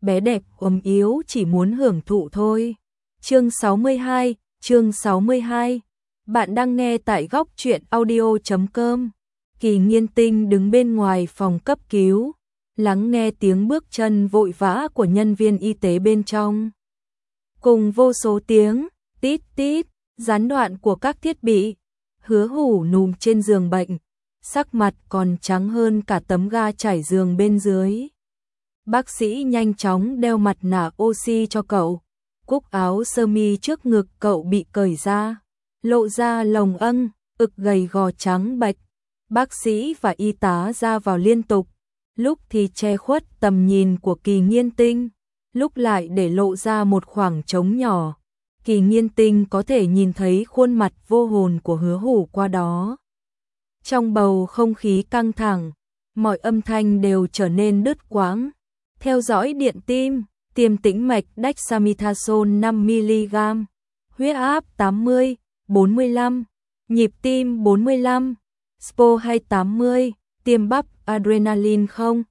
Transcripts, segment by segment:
bé đẹp ốm yếu chỉ muốn hưởng thụ thôi. Chương 62. Bạn đang nghe tại góc truyện audio.com. Kỳ Nghiên Tinh đứng bên ngoài phòng cấp cứu, lắng nghe tiếng bước chân vội vã của nhân viên y tế bên trong. Cùng vô số tiếng tít tít, gián đoạn của các thiết bị. Hứa Hủ nằm trên giường bệnh, sắc mặt còn trắng hơn cả tấm ga trải giường bên dưới. Bác sĩ nhanh chóng đeo mặt nạ oxy cho cậu. Cúc áo sơ mi trước ngực cậu bị cởi ra, lộ ra lồng âng, ực gầy gò trắng bệch. Bác sĩ và y tá ra vào liên tục, lúc thì che khuất tầm nhìn của Kỳ Nghiên Tinh, lúc lại để lộ ra một khoảng trống nhỏ. Kỳ Nghiên Tinh có thể nhìn thấy khuôn mặt vô hồn của Hứa Hủ qua đó. Trong bầu không khí căng thẳng, mọi âm thanh đều trở nên đứt quãng. Theo dõi điện tim, tiêm tĩnh mạch dexamethasone 5mg, huyết áp 80, 45, nhịp tim 45, SPO 280, tiêm bắp adrenaline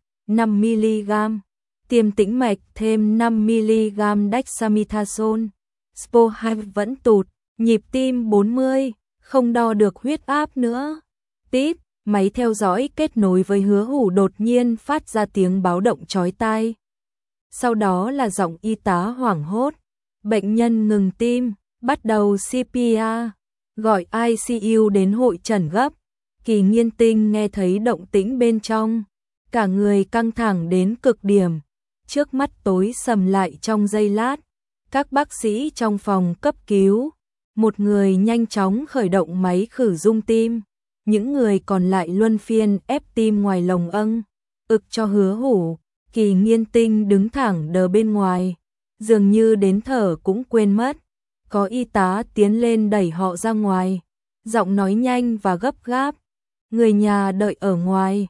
5mg, tiêm tĩnh mạch thêm 5mg dexamethasone, SPO 2 vẫn tụt, nhịp tim 40, không đo được huyết áp nữa. Tít, máy theo dõi kết nối với Hứa Hủ đột nhiên phát ra tiếng báo động chói tai. Sau đó là giọng y tá hoảng hốt. Bệnh nhân ngừng tim, bắt đầu CPR, gọi ICU đến hội chẩn gấp. Kỳ Nghiên Tinh nghe thấy động tĩnh bên trong, cả người căng thẳng đến cực điểm. Trước mắt tối sầm lại trong giây lát. Các bác sĩ trong phòng cấp cứu, một người nhanh chóng khởi động máy khử rung tim. Những người còn lại luân phiên ép tim ngoài lồng âng, ực cho Hứa Hủ. Kỳ Nghiên Tinh đứng thẳng đờ bên ngoài, dường như đến thở cũng quên mất. Có y tá tiến lên đẩy họ ra ngoài, giọng nói nhanh và gấp gáp. Người nhà đợi ở ngoài.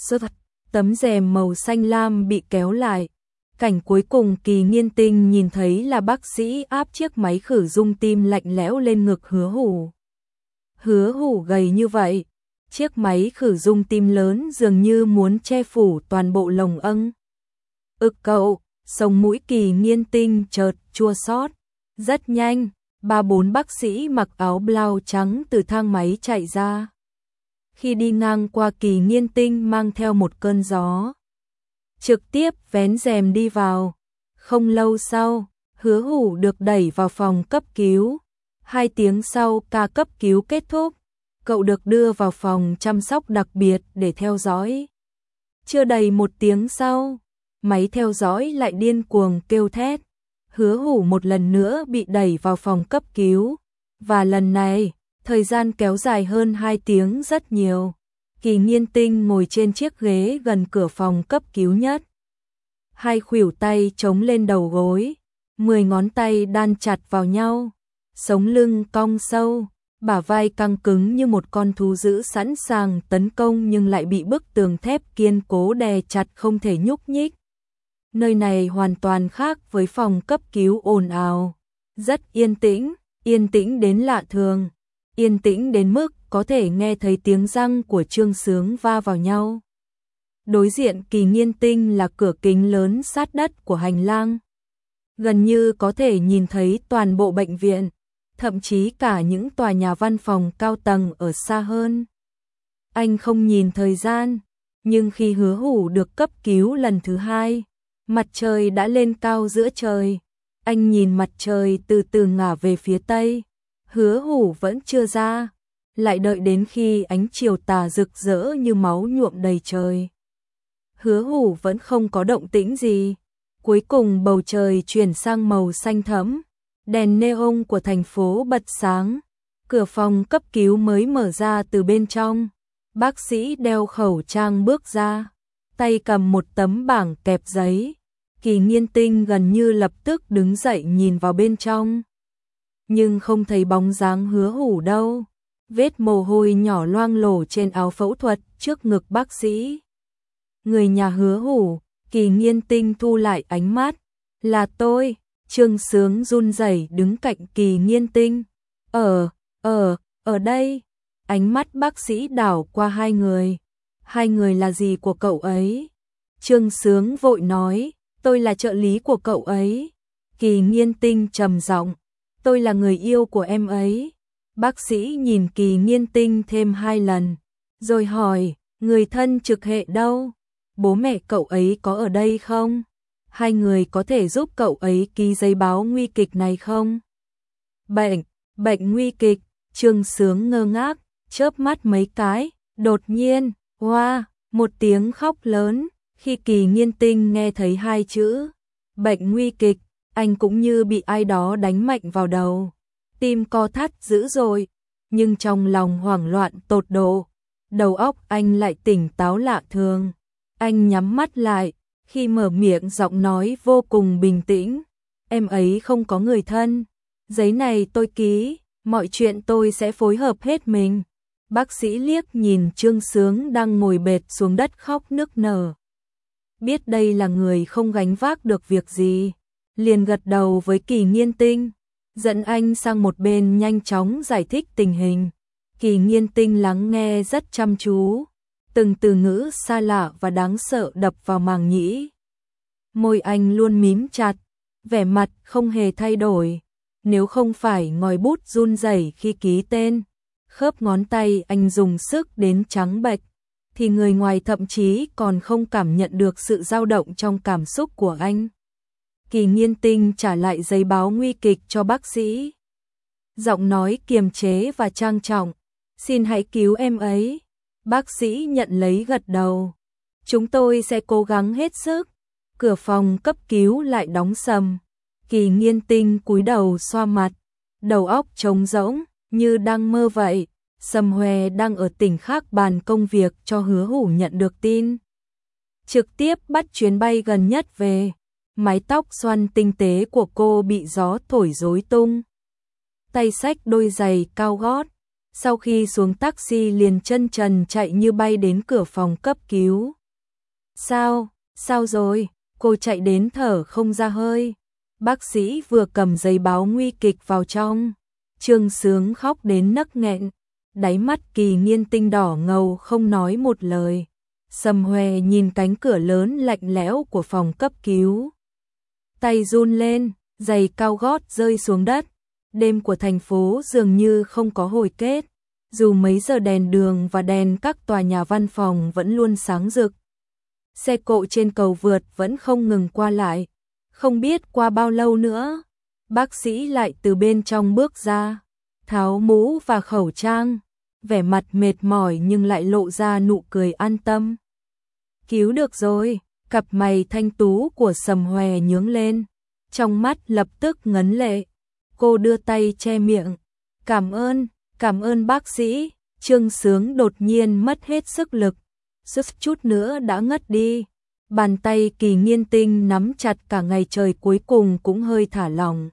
Tấm rèm màu xanh lam bị kéo lại. Cảnh cuối cùng Kỳ Nghiên Tinh nhìn thấy là bác sĩ áp chiếc máy khử rung tim lạnh lẽo lên ngực Hứa Hủ. Hứa Hủ gầy như vậy, chiếc máy khử rung tim lớn dường như muốn che phủ toàn bộ lồng âng. Ực cậu, sống mũi Kỳ Nghiên Tinh chợt chua xót. Rất nhanh, 3-4 bác sĩ mặc áo blau trắng từ thang máy chạy ra. Khi đi ngang qua Kỳ Nghiên Tinh mang theo một cơn gió, trực tiếp vén rèm đi vào. Không lâu sau, Hứa Hủ được đẩy vào phòng cấp cứu. 2 tiếng sau ca cấp cứu kết thúc, cậu được đưa vào phòng chăm sóc đặc biệt để theo dõi. Chưa đầy 1 tiếng sau, máy theo dõi lại điên cuồng kêu thét. Hứa Hủ một lần nữa bị đẩy vào phòng cấp cứu, và lần này, thời gian kéo dài hơn 2 tiếng rất nhiều. Kỳ Nghiên Tinh ngồi trên chiếc ghế gần cửa phòng cấp cứu nhất. 2 khuỷu tay chống lên đầu gối, 10 ngón tay đan chặt vào nhau, sống lưng cong sâu, bả vai căng cứng như một con thú dữ sẵn sàng tấn công nhưng lại bị bức tường thép kiên cố đè chặt không thể nhúc nhích. Nơi này hoàn toàn khác với phòng cấp cứu ồn ào, rất yên tĩnh đến lạ thường, yên tĩnh đến mức có thể nghe thấy tiếng răng của Trương Sướng va vào nhau. Đối diện Kỳ Nghiên Tinh là cửa kính lớn sát đất của hành lang. Gần như có thể nhìn thấy toàn bộ bệnh viện, thậm chí cả những tòa nhà văn phòng cao tầng ở xa hơn. Anh không nhìn thời gian, nhưng khi Hứa Hủ được cấp cứu lần thứ 2, mặt trời đã lên cao giữa trời. Anh nhìn mặt trời từ từ ngả về phía tây. Hứa Hủ vẫn chưa ra, lại đợi đến khi ánh chiều tà rực rỡ như máu nhuộm đầy trời. Hứa Hủ vẫn không có động tĩnh gì. Cuối cùng bầu trời chuyển sang màu xanh thẫm, đèn neon của thành phố bật sáng. Cửa phòng cấp cứu mới mở ra từ bên trong. Bác sĩ đeo khẩu trang bước ra, tay cầm một tấm bảng kẹp giấy. Kỳ Nghiên Tinh gần như lập tức đứng dậy nhìn vào bên trong, nhưng không thấy bóng dáng Hứa Hủ đâu. Vết mồ hôi nhỏ loang lổ trên áo phẫu thuật trước ngực bác sĩ. Người nhà Hứa Hủ. Kỳ Nghiên Tinh thu lại ánh mắt. Là tôi. Trương Sướng run rẩy đứng cạnh Kỳ Nghiên Tinh. Ở đây. Ánh mắt bác sĩ đảo qua 2 người. 2 người là gì của cậu ấy? Trương Sướng vội nói, Tôi là trợ lý của cậu ấy. Kỳ Nghiên Tinh trầm giọng, tôi là người yêu của em ấy. Bác sĩ nhìn Kỳ Nghiên Tinh thêm 2 lần, rồi hỏi, người thân trực hệ đâu? Bố mẹ cậu ấy có ở đây không? Hai người có thể giúp cậu ấy ký giấy báo nguy kịch này không? Bệnh nguy kịch, Trương Sướng ngơ ngác, chớp mắt mấy cái, đột nhiên, hoa, một tiếng khóc lớn, khi Kỳ Nghiên Tinh nghe thấy 2 chữ, bệnh nguy kịch, anh cũng như bị ai đó đánh mạnh vào đầu, tim co thắt dữ dội, nhưng trong lòng hoảng loạn tột độ, đầu óc anh lại tỉnh táo lạ thường. Anh nhắm mắt lại, khi mở miệng giọng nói vô cùng bình tĩnh, em ấy không có người thân, giấy này tôi ký, mọi chuyện tôi sẽ phối hợp hết mình. Bác sĩ liếc nhìn Trương Sướng đang ngồi bệt xuống đất khóc nức nở. Biết đây là người không gánh vác được việc gì, liền gật đầu với Kỳ Nghiên Tinh, dẫn anh sang một bên nhanh chóng giải thích tình hình. Kỳ Nghiên Tinh lắng nghe rất chăm chú, từng từ ngữ xa lạ và đáng sợ đập vào màng nhĩ. Môi anh luôn mím chặt, vẻ mặt không hề thay đổi, nếu không phải ngòi bút run rẩy khi ký tên, khớp ngón tay anh dùng sức đến trắng bệch, thì người ngoài thậm chí còn không cảm nhận được sự dao động trong cảm xúc của anh. Kỳ Nghiên Tinh trả lại giấy báo nguy kịch cho bác sĩ. Giọng nói kiềm chế và trang trọng, xin hãy cứu em ấy. Bác sĩ nhận lấy gật đầu. Chúng tôi sẽ cố gắng hết sức. Cửa phòng cấp cứu lại đóng sầm. Kỳ Nghiên Tinh cúi đầu xoa mặt, đầu óc trống rỗng, như đang mơ vậy. Sầm Hoè đang ở tỉnh khác bàn công việc cho Hứa Hủ nhận được tin. Trực tiếp bắt chuyến bay gần nhất về. Mái tóc xoăn tinh tế của cô bị gió thổi rối tung. Tay xách đôi giày cao gót. Sau khi xuống taxi liền chân trần chạy như bay đến cửa phòng cấp cứu. Sao rồi? Cô chạy đến thở không ra hơi. Bác sĩ vừa cầm giấy báo nguy kịch vào trong. Trương Sướng khóc đến nấc nghẹn. Đáy mắt Kỳ Nghiên Tinh đỏ ngầu không nói một lời. Sầm Hoè nhìn cánh cửa lớn lạnh lẽo của phòng cấp cứu. Tay run lên, giày cao gót rơi xuống đất. Đêm của thành phố dường như không có hồi kết. Dù mấy giờ đèn đường và đèn các tòa nhà văn phòng vẫn luôn sáng rực. Xe cộ trên cầu vượt vẫn không ngừng qua lại. Không biết qua bao lâu nữa, bác sĩ lại từ bên trong bước ra, tháo mũ và khẩu trang, vẻ mặt mệt mỏi nhưng lại lộ ra nụ cười an tâm. Cứu được rồi, cặp mày thanh tú của Sầm Hoè nhướng lên, trong mắt lập tức ngấn lệ. Cô đưa tay che miệng, cảm ơn bác sĩ. Trương Sướng đột nhiên mất hết sức lực, suýt chút nữa đã ngất đi. Bàn tay Kỳ Nghiên Tinh nắm chặt cả ngày trời cuối cùng cũng hơi thả lỏng.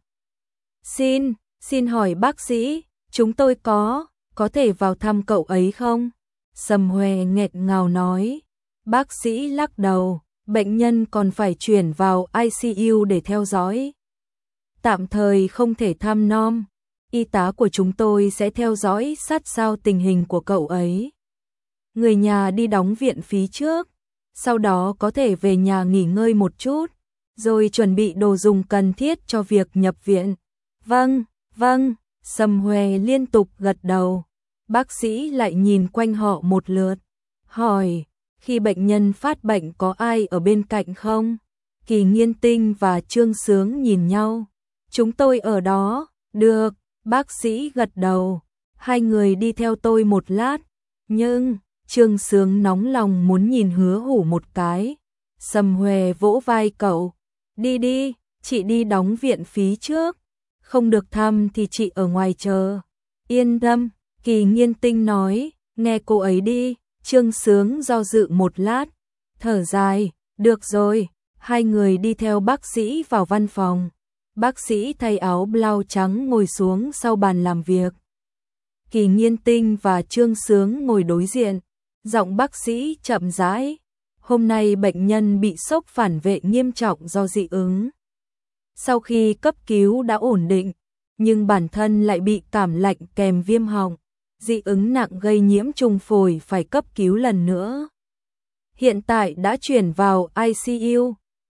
Xin hỏi bác sĩ, chúng tôi có thể vào thăm cậu ấy không? Sầm Hoè nghẹn ngào nói. Bác sĩ lắc đầu, bệnh nhân còn phải chuyển vào ICU để theo dõi. Tạm thời không thể thăm nom, y tá của chúng tôi sẽ theo dõi sát sao tình hình của cậu ấy. Người nhà đi đóng viện phí trước, sau đó có thể về nhà nghỉ ngơi một chút, rồi chuẩn bị đồ dùng cần thiết cho việc nhập viện. Vâng, Sầm Hoè liên tục gật đầu. Bác sĩ lại nhìn quanh họ một lượt, hỏi, khi bệnh nhân phát bệnh có ai ở bên cạnh không? Kỳ Nghiên Tinh và Trương Sướng nhìn nhau. Chúng tôi ở đó. Được, bác sĩ gật đầu. Hai người đi theo tôi một lát. Nhưng Trương Sướng nóng lòng muốn nhìn Hứa Hủ một cái. Sầm Hoè vỗ vai cậu. Đi, chị đi đóng viện phí trước. Không được thăm thì chị ở ngoài chờ. Yên tâm, Kỳ Nghiên Tinh nói, nghe cô ấy đi. Trương Sướng do dự một lát, thở dài, được rồi. Hai người đi theo bác sĩ vào văn phòng. Bác sĩ thay áo blau trắng ngồi xuống sau bàn làm việc. Kỳ Nghiên Tinh và Trương Sướng ngồi đối diện. Giọng bác sĩ chậm rãi. Hôm nay bệnh nhân bị sốc phản vệ nghiêm trọng do dị ứng. Sau khi cấp cứu đã ổn định, nhưng bản thân lại bị cảm lạnh kèm viêm họng. Dị ứng nặng gây nhiễm trùng phổi phải cấp cứu lần nữa. Hiện tại đã chuyển vào ICU.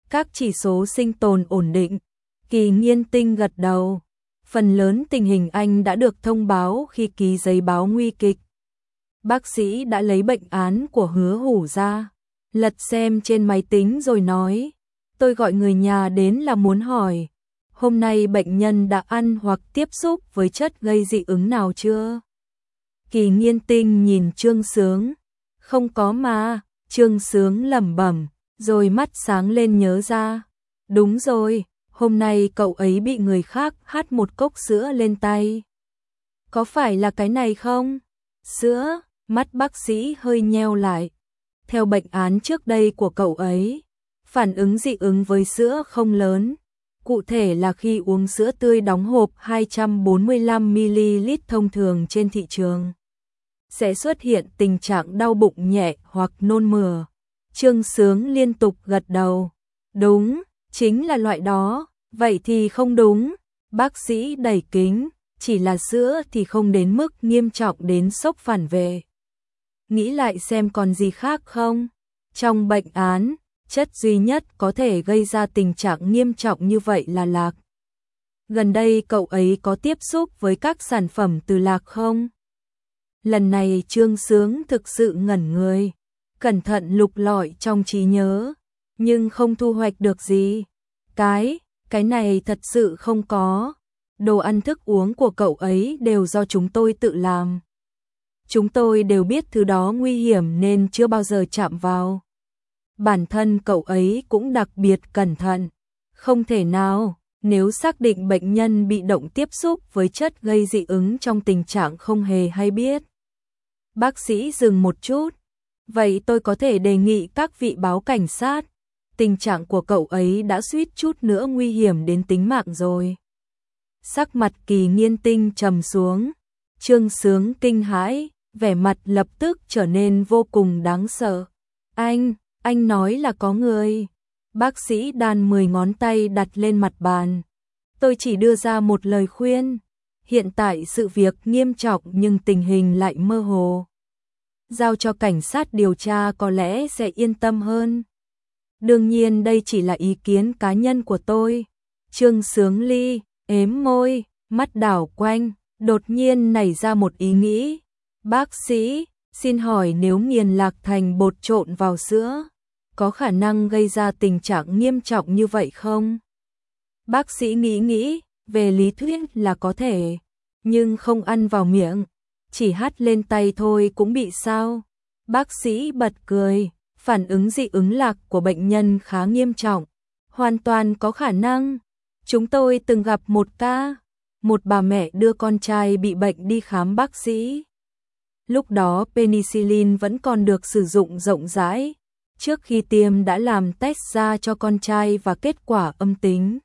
Các chỉ số sinh tồn ổn định. Kỳ Nghiên Tinh gật đầu. Phần lớn tình hình anh đã được thông báo khi ký giấy báo nguy kịch. Bác sĩ đã lấy bệnh án của Hứa Hủ ra, lật xem trên máy tính rồi nói, tôi gọi người nhà đến là muốn hỏi, hôm nay bệnh nhân đã ăn hoặc tiếp xúc với chất gây dị ứng nào chưa? Kỳ Nghiên Tinh nhìn Trương Sướng, không có mà. Trương Sướng lẩm bẩm, rồi mắt sáng lên nhớ ra, đúng rồi, hôm nay cậu ấy bị người khác hắt một cốc sữa lên tay. Có phải là cái này không? Sữa, mắt bác sĩ hơi nheo lại. Theo bệnh án trước đây của cậu ấy, phản ứng dị ứng với sữa không lớn. Cụ thể là khi uống sữa tươi đóng hộp 245ml thông thường trên thị trường, sẽ xuất hiện tình trạng đau bụng nhẹ hoặc nôn mửa. Trương Sướng liên tục gật đầu. Đúng, chính là loại đó. Vậy thì không đúng. Bác sĩ đẩy kính, chỉ là sữa thì không đến mức nghiêm trọng đến sốc phản vệ. Nghĩ lại xem còn gì khác không? Trong bệnh án, chất duy nhất có thể gây ra tình trạng nghiêm trọng như vậy là lạc. Gần đây cậu ấy có tiếp xúc với các sản phẩm từ lạc không? Lần này Trương Sướng thực sự ngẩn người, cẩn thận lục lọi trong trí nhớ, nhưng không thu hoạch được gì. Cái này thật sự không có. Đồ ăn thức uống của cậu ấy đều do chúng tôi tự làm. Chúng tôi đều biết thứ đó nguy hiểm nên chưa bao giờ chạm vào. Bản thân cậu ấy cũng đặc biệt cẩn thận. Không thể nào, nếu xác định bệnh nhân bị động tiếp xúc với chất gây dị ứng trong tình trạng không hề hay biết. Bác sĩ dừng một chút. Vậy tôi có thể đề nghị các vị báo cảnh sát. Tình trạng của cậu ấy đã suýt chút nữa nguy hiểm đến tính mạng rồi. Sắc mặt Kỳ Nghiên Tinh trầm xuống. Trương Sướng kinh hãi, vẻ mặt lập tức trở nên vô cùng đáng sợ. Anh nói là có người. Bác sĩ đan 10 ngón tay đặt lên mặt bàn. Tôi chỉ đưa ra một lời khuyên. Hiện tại sự việc nghiêm trọng nhưng tình hình lại mơ hồ. Giao cho cảnh sát điều tra có lẽ sẽ yên tâm hơn. Đương nhiên đây chỉ là ý kiến cá nhân của tôi. Trương Sướng ếm môi, mắt đảo quanh, đột nhiên nảy ra một ý nghĩ. Bác sĩ, xin hỏi nếu nghiền lạc thành bột trộn vào sữa, có khả năng gây ra tình trạng nghiêm trọng như vậy không? Bác sĩ nghĩ, về lý thuyết là có thể, nhưng không ăn vào miệng, chỉ hắt lên tay thôi cũng bị sao? Bác sĩ bật cười, phản ứng dị ứng lạc của bệnh nhân khá nghiêm trọng, hoàn toàn có khả năng. Chúng tôi từng gặp một ca, một bà mẹ đưa con trai bị bệnh đi khám bác sĩ. Lúc đó penicillin vẫn còn được sử dụng rộng rãi, trước khi tiêm đã làm test ra cho con trai và kết quả âm tính.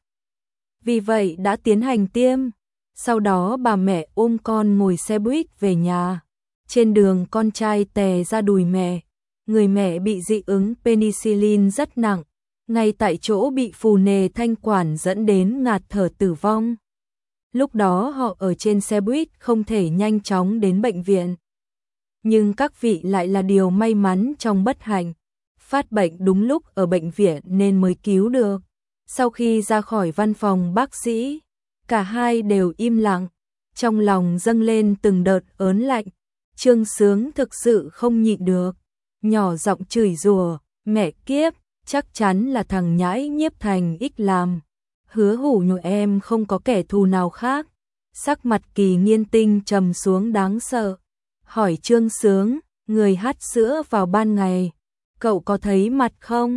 Vì vậy đã tiến hành tiêm. Sau đó bà mẹ ôm con ngồi xe buýt về nhà. Trên đường con trai tè ra đùi mẹ. Người mẹ bị dị ứng penicillin rất nặng. Ngay tại chỗ bị phù nề thanh quản dẫn đến ngạt thở tử vong. Lúc đó họ ở trên xe buýt không thể nhanh chóng đến bệnh viện. Nhưng các vị lại là điều may mắn trong bất hạnh. Phát bệnh đúng lúc ở bệnh viện nên mới cứu được. Sau khi ra khỏi văn phòng bác sĩ, cả hai đều im lặng, trong lòng dâng lên từng đợt ớn lạnh. Trương Sướng thực sự không nhịn được, nhỏ giọng chửi rủa, mẹ kiếp, chắc chắn là thằng nhãi Nhiếp Thành X làm. Hứa Hủ nhồi em không có kẻ thù nào khác. Sắc mặt Kỳ Nghiên Tinh trầm xuống đáng sợ. Hỏi Trương Sướng, người hắt sữa vào ban ngày, cậu có thấy mặt không?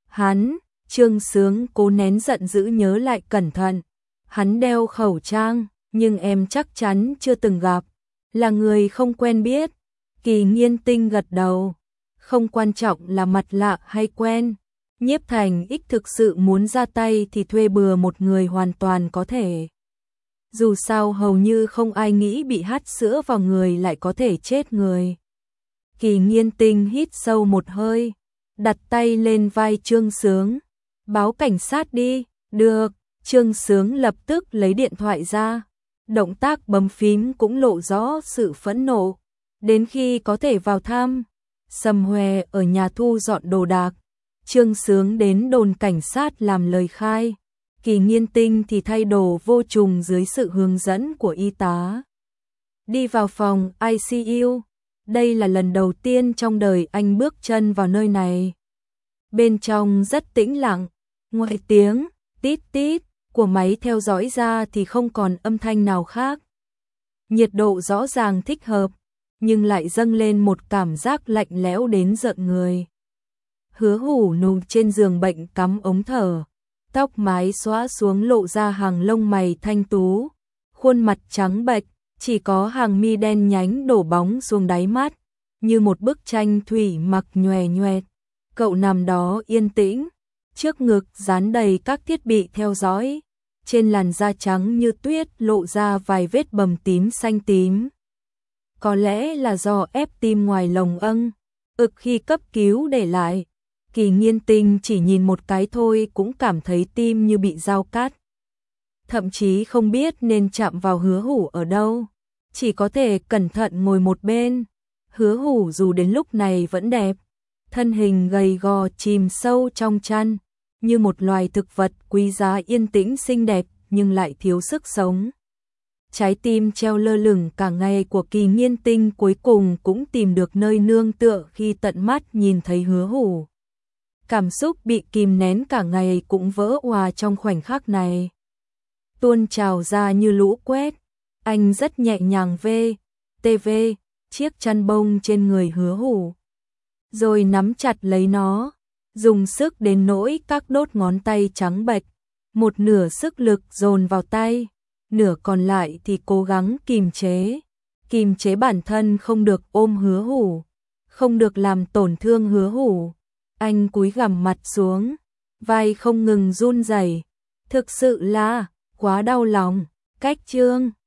Trương Sướng cố nén giận dữ nhớ lại cẩn thận. Hắn đeo khẩu trang, nhưng em chắc chắn chưa từng gặp, là người không quen biết. Kỳ Nghiên Tinh gật đầu. Không quan trọng là mặt lạ hay quen. Nhiếp Thành X thực sự muốn ra tay thì thuê bừa một người hoàn toàn có thể. Dù sao hầu như không ai nghĩ bị hắt sữa vào người lại có thể chết người. Kỳ Nghiên Tinh hít sâu một hơi, đặt tay lên vai Trương Sướng. Báo cảnh sát đi. Được. Trương Sướng lập tức lấy điện thoại ra. Động tác bấm phím cũng lộ rõ sự phẫn nộ. Đến khi có thể vào thăm, Sầm Hòe ở nhà thu dọn đồ đạc. Trương Sướng đến đồn cảnh sát làm lời khai. Kỳ Nghiên Tinh thì thay đồ vô trùng dưới sự hướng dẫn của y tá. Đi vào phòng ICU. Đây là lần đầu tiên trong đời anh bước chân vào nơi này. Bên trong rất tĩnh lặng, ngoài tiếng tít tít của máy theo dõi ra thì không còn âm thanh nào khác. Nhiệt độ rõ ràng thích hợp, nhưng lại dâng lên một cảm giác lạnh lẽo đến rợn người. Hứa Hủ nằm trên giường bệnh cắm ống thở, tóc mái xõa xuống lộ ra hàng lông mày thanh tú, khuôn mặt trắng bệch, chỉ có hàng mi đen nhánh đổ bóng xuống đáy mắt, như một bức tranh thủy mặc nhòe nhoẹt. Cậu nằm đó yên tĩnh, trước ngực dán đầy các thiết bị theo dõi, trên làn da trắng như tuyết lộ ra vài vết bầm tím xanh tím. Có lẽ là do ép tim ngoài lồng ực khi cấp cứu để lại. Kỳ Nghiên Tinh chỉ nhìn một cái thôi cũng cảm thấy tim như bị dao cắt. Thậm chí không biết nên chạm vào Hứa Hủ ở đâu, chỉ có thể cẩn thận ngồi một bên. Hứa Hủ dù đến lúc này vẫn đẹp, thân hình gầy gò chìm sâu trong chăn, như một loài thực vật quý giá yên tĩnh xinh đẹp nhưng lại thiếu sức sống. Trái tim treo lơ lửng cả ngày của Kỳ Nghiên Tinh cuối cùng cũng tìm được nơi nương tựa khi tận mắt nhìn thấy Hứa Hủ. Cảm xúc bị kìm nén cả ngày cũng vỡ òa trong khoảnh khắc này. Tuôn trào ra như lũ quét, anh rất nhẹ nhàng TV chiếc chăn bông trên người Hứa Hủ, rồi nắm chặt lấy nó, dùng sức đến nỗi các đốt ngón tay trắng bệch, một nửa sức lực dồn vào tay, nửa còn lại thì cố gắng kìm chế bản thân không được ôm Hứa Hủ, không được làm tổn thương Hứa Hủ. Anh cúi gằm mặt xuống, vai không ngừng run rẩy, thực sự là quá đau lòng. Cách chương